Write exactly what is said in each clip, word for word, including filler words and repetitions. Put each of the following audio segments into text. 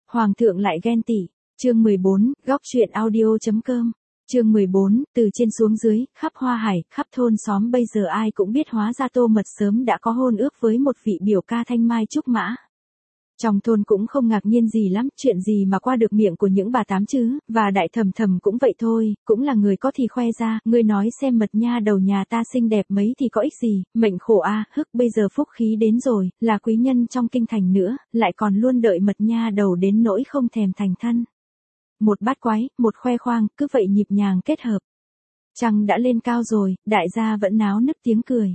Hoàng thượng lại ghen tị. Chương mười bốn, góc truyện audio.com. Chương mười bốn, từ trên xuống dưới, khắp Hoa Hải, khắp thôn xóm bây giờ ai cũng biết hóa ra Tô Mật sớm đã có hôn ước với một vị biểu ca thanh mai trúc mã. Trong thôn cũng không ngạc nhiên gì lắm, chuyện gì mà qua được miệng của những bà tám chứ, và đại thầm thầm cũng vậy thôi, cũng là người có thì khoe ra, ngươi nói xem Mật nha đầu nhà ta xinh đẹp mấy thì có ích gì, mệnh khổ a, hức bây giờ phúc khí đến rồi, là quý nhân trong kinh thành nữa, lại còn luôn đợi Mật nha đầu đến nỗi không thèm thành thân. Một bát quái, một khoe khoang, cứ vậy nhịp nhàng kết hợp. Trăng đã lên cao rồi, đại gia vẫn náo nức tiếng cười.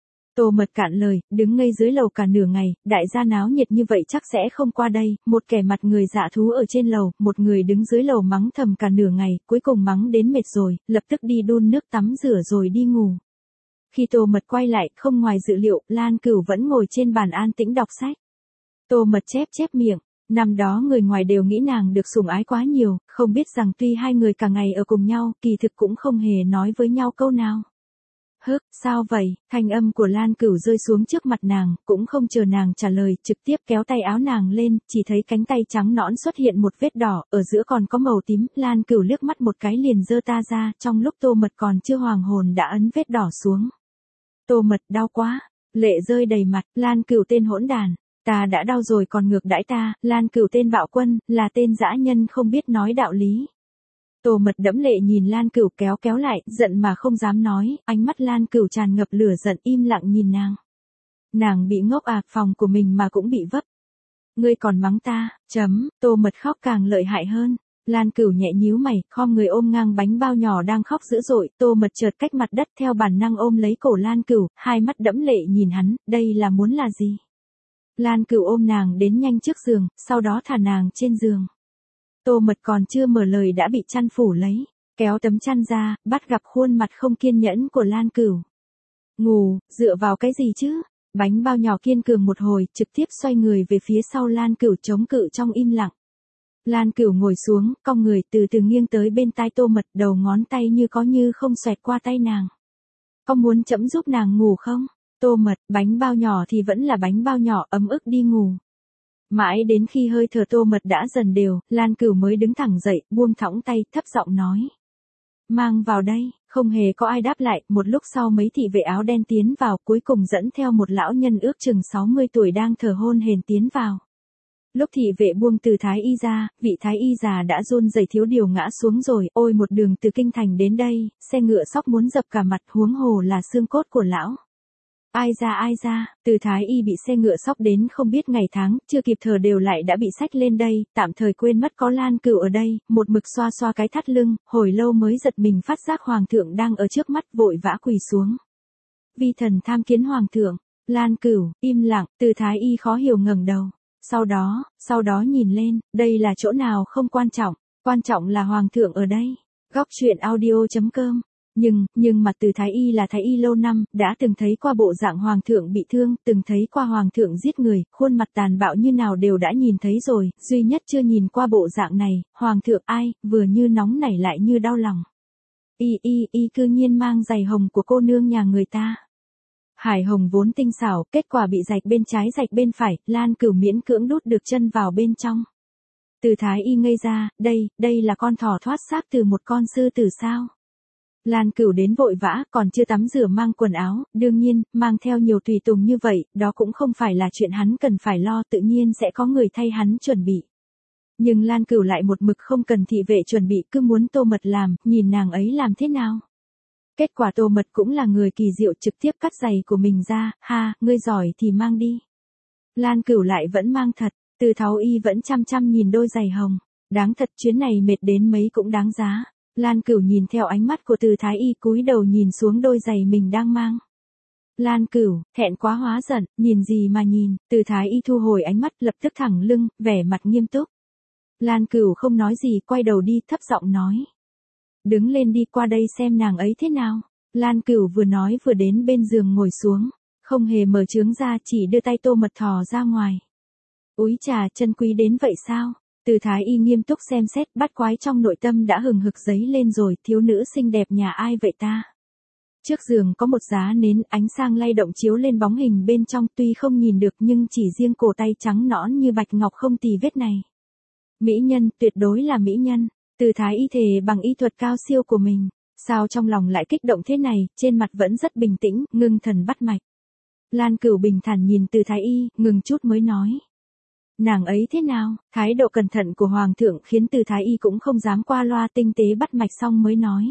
Tô Mật cạn lời, đứng ngây dưới lầu cả nửa ngày, đại gia náo nhiệt như vậy chắc sẽ không qua đây, một kẻ mặt người dạ thú ở trên lầu, một người đứng dưới lầu mắng thầm cả nửa ngày, cuối cùng mắng đến mệt rồi, lập tức đi đun nước tắm rửa rồi đi ngủ. Khi Tô Mật quay lại, không ngoài dự liệu, Lan Cửu vẫn ngồi trên bàn an tĩnh đọc sách. Tô Mật chép chép miệng. Năm đó người ngoài đều nghĩ nàng được sủng ái quá nhiều, không biết rằng tuy hai người cả ngày ở cùng nhau, kỳ thực cũng không hề nói với nhau câu nào. Hức, sao vậy? Thanh âm của Lan Cửu rơi xuống trước mặt nàng, cũng không chờ nàng trả lời, trực tiếp kéo tay áo nàng lên, chỉ thấy cánh tay trắng nõn xuất hiện một vết đỏ, ở giữa còn có màu tím, Lan Cửu liếc mắt một cái liền giơ ta ra, trong lúc Tô Mật còn chưa hoàng hồn đã ấn vết đỏ xuống. Tô Mật đau quá, lệ rơi đầy mặt, Lan Cửu tên hỗn đàn. Ta đã đau rồi còn ngược đãi ta, Lan Cửu tên bạo quân, là tên dã nhân không biết nói đạo lý. Tô Mật đẫm lệ nhìn Lan Cửu kéo kéo lại, giận mà không dám nói, ánh mắt Lan Cửu tràn ngập lửa giận im lặng nhìn nàng. Nàng bị ngốc à, phòng của mình mà cũng bị vấp. Ngươi còn mắng ta, chấm, Tô Mật khóc càng lợi hại hơn. Lan Cửu nhẹ nhíu mày, khom người ôm ngang bánh bao nhỏ đang khóc dữ dội, Tô Mật chợt cách mặt đất theo bản năng ôm lấy cổ Lan Cửu, hai mắt đẫm lệ nhìn hắn, đây là muốn là gì? Lan Cửu ôm nàng đến nhanh trước giường, sau đó thả nàng trên giường. Tô Mật còn chưa mở lời đã bị chăn phủ lấy, kéo tấm chăn ra, bắt gặp khuôn mặt không kiên nhẫn của Lan Cửu. Ngủ, dựa vào cái gì chứ? Bánh bao nhỏ kiên cường một hồi, trực tiếp xoay người về phía sau Lan Cửu chống cự trong im lặng. Lan Cửu ngồi xuống, cong người từ từ nghiêng tới bên tai Tô Mật, đầu ngón tay như có như không xoẹt qua tay nàng. Có muốn chấm giúp nàng ngủ không? Tô Mật, bánh bao nhỏ thì vẫn là bánh bao nhỏ, ấm ức đi ngủ. Mãi đến khi hơi thở Tô Mật đã dần đều, Lan Cửu mới đứng thẳng dậy, buông thõng tay, thấp giọng nói. Mang vào đây, không hề có ai đáp lại, một lúc sau mấy thị vệ áo đen tiến vào, cuối cùng dẫn theo một lão nhân ước chừng sáu mươi tuổi đang thở hổn hển tiến vào. Lúc thị vệ buông từ thái y ra, vị thái y già đã run rẩy thiếu điều ngã xuống rồi, ôi một đường từ kinh thành đến đây, xe ngựa sóc muốn dập cả mặt, huống hồ là xương cốt của lão. Ai ra ai ra, từ thái y bị xe ngựa sóc đến không biết ngày tháng, chưa kịp thở đều lại đã bị xách lên đây, tạm thời quên mất có Lan Cửu ở đây, một mực xoa xoa cái thắt lưng, hồi lâu mới giật mình phát giác hoàng thượng đang ở trước mắt, vội vã quỳ xuống. Vi thần tham kiến hoàng thượng. Lan Cửu, im lặng, từ thái y khó hiểu ngẩng đầu. Sau đó, sau đó nhìn lên, đây là chỗ nào không quan trọng, quan trọng là hoàng thượng ở đây. Góc truyện audio.com. Nhưng, nhưng mặt từ thái y là thái y lâu năm, đã từng thấy qua bộ dạng hoàng thượng bị thương, từng thấy qua hoàng thượng giết người, khuôn mặt tàn bạo như nào đều đã nhìn thấy rồi, duy nhất chưa nhìn qua bộ dạng này, hoàng thượng ai, vừa như nóng nảy lại như đau lòng. Y y y cư nhiên mang giày hồng của cô nương nhà người ta. Hải hồng vốn tinh xảo, kết quả bị rạch bên trái rạch bên phải, Lan Cửu miễn cưỡng đút được chân vào bên trong. Từ thái y ngây ra, đây, đây là con thỏ thoát xác từ một con sư tử sao? Lan Cửu đến vội vã, còn chưa tắm rửa mang quần áo, đương nhiên, mang theo nhiều tùy tùng như vậy, đó cũng không phải là chuyện hắn cần phải lo, tự nhiên sẽ có người thay hắn chuẩn bị. Nhưng Lan Cửu lại một mực không cần thị vệ chuẩn bị, cứ muốn Tô Mật làm, nhìn nàng ấy làm thế nào. Kết quả Tô Mật cũng là người kỳ diệu, trực tiếp cắt giày của mình ra, ha, ngươi giỏi thì mang đi. Lan Cửu lại vẫn mang thật, từ tháo y vẫn chăm chăm nhìn đôi giày hồng, đáng thật chuyến này mệt đến mấy cũng đáng giá. Lan Cửu nhìn theo ánh mắt của từ thái y cúi đầu nhìn xuống đôi giày mình đang mang. Lan Cửu, thẹn quá hóa giận, nhìn gì mà nhìn, từ thái y thu hồi ánh mắt lập tức thẳng lưng, vẻ mặt nghiêm túc. Lan Cửu không nói gì quay đầu đi thấp giọng nói. Đứng lên đi qua đây xem nàng ấy thế nào. Lan Cửu vừa nói vừa đến bên giường ngồi xuống, không hề mở trướng ra chỉ đưa tay Tô Mật thò ra ngoài. Úi trà chân quý đến vậy sao? Từ thái y nghiêm túc xem xét bắt quái trong nội tâm đã hừng hực giấy lên rồi, thiếu nữ xinh đẹp nhà ai vậy ta? Trước giường có một giá nến, ánh sáng lay động chiếu lên bóng hình bên trong, tuy không nhìn được nhưng chỉ riêng cổ tay trắng nõn như bạch ngọc không tì vết này. Mỹ nhân, tuyệt đối là mỹ nhân. Từ thái y thề bằng y thuật cao siêu của mình. Sao trong lòng lại kích động thế này, trên mặt vẫn rất bình tĩnh, ngưng thần bắt mạch. Lan Cửu bình thản nhìn từ thái y, ngừng chút mới nói. Nàng ấy thế nào? Thái độ cẩn thận của hoàng thượng khiến từ thái y cũng không dám qua loa, tinh tế bắt mạch xong mới nói.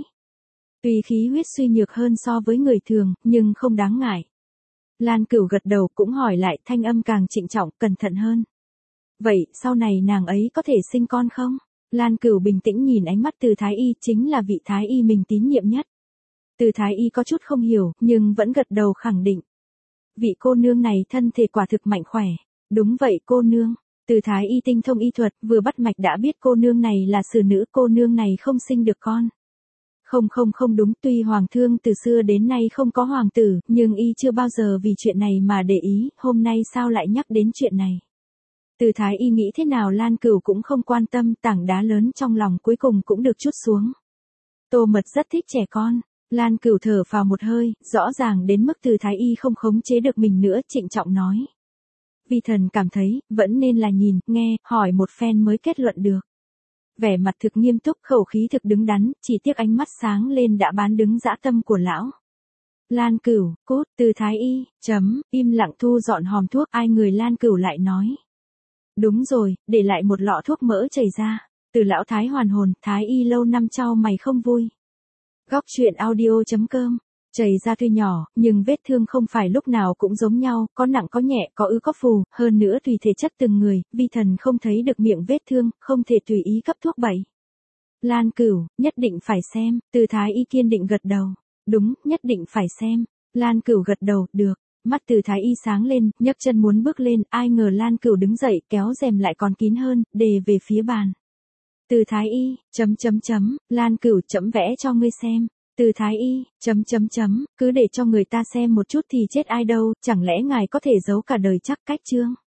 Tuy khí huyết suy nhược hơn so với người thường, nhưng không đáng ngại. Lan Cửu gật đầu cũng hỏi lại, thanh âm càng trịnh trọng, cẩn thận hơn. Vậy, sau này nàng ấy có thể sinh con không? Lan Cửu bình tĩnh nhìn ánh mắt từ thái y, chính là vị thái y mình tín nhiệm nhất. Từ thái y có chút không hiểu, nhưng vẫn gật đầu khẳng định. Vị cô nương này thân thể quả thực mạnh khỏe. Đúng vậy cô nương. Từ thái y tinh thông y thuật, vừa bắt mạch đã biết cô nương này là xử nữ, cô nương này không sinh được con. Không không không đúng, tuy hoàng thương từ xưa đến nay không có hoàng tử, nhưng y chưa bao giờ vì chuyện này mà để ý, hôm nay sao lại nhắc đến chuyện này. Từ thái y nghĩ thế nào Lan Cửu cũng không quan tâm, tảng đá lớn trong lòng cuối cùng cũng được trút xuống. Tô Mật rất thích trẻ con. Lan Cửu thở phào một hơi, rõ ràng đến mức từ thái y không khống chế được mình nữa, trịnh trọng nói. Vi thần cảm thấy, vẫn nên là nhìn, nghe, hỏi một phen mới kết luận được. Vẻ mặt thực nghiêm túc, khẩu khí thực đứng đắn, chỉ tiếc ánh mắt sáng lên đã bán đứng dã tâm của lão. Lan Cửu, cút, từ thái y, chấm, im lặng thu dọn hòm thuốc, ai người Lan Cửu lại nói. Đúng rồi, để lại một lọ thuốc mỡ chảy ra. Từ lão thái hoàn hồn, thái y lâu năm trao mày không vui. Góc truyện audio chấm com. Chảy ra tuy nhỏ, nhưng vết thương không phải lúc nào cũng giống nhau, có nặng có nhẹ, có ứ có phù, hơn nữa tùy thể chất từng người, vi thần không thấy được miệng vết thương, không thể tùy ý cấp thuốc bậy. Lan Cửu, nhất định phải xem, từ thái y kiên định gật đầu. Đúng, nhất định phải xem. Lan Cửu gật đầu, được. Mắt từ thái y sáng lên, nhấc chân muốn bước lên, ai ngờ Lan Cửu đứng dậy, kéo rèm lại còn kín hơn, đề về phía bàn. Từ thái y, chấm chấm chấm, Lan Cửu chấm vẽ cho ngươi xem. Từ thái y, chấm chấm chấm, cứ để cho người ta xem một chút thì chết ai đâu, chẳng lẽ ngài có thể giấu cả đời chắc cách chương.